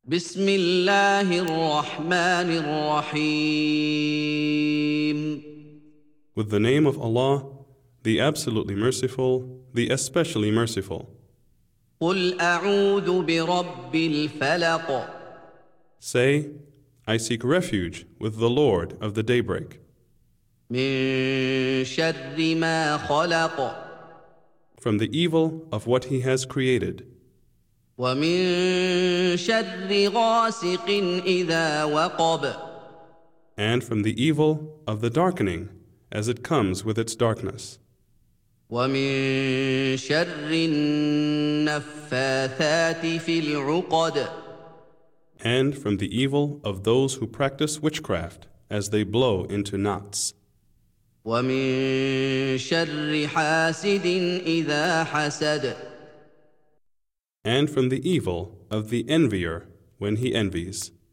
بسم الله الرحمن الرحيم With the name of Allah, the absolutely merciful, the especially merciful. قل أعوذ برب الفلق Say, I seek refuge with the Lord of the daybreak, من شر ما خلق from the evil of what He has created, ومن شر غاسق إذا وقب and from the evil of the darkening as it comes with its darkness, ومن شر النفاثات في العقد and from the evil of those who practice witchcraft as they blow into knots, ومن شر حاسد إذا حسد and from the evil of the envier when he envies.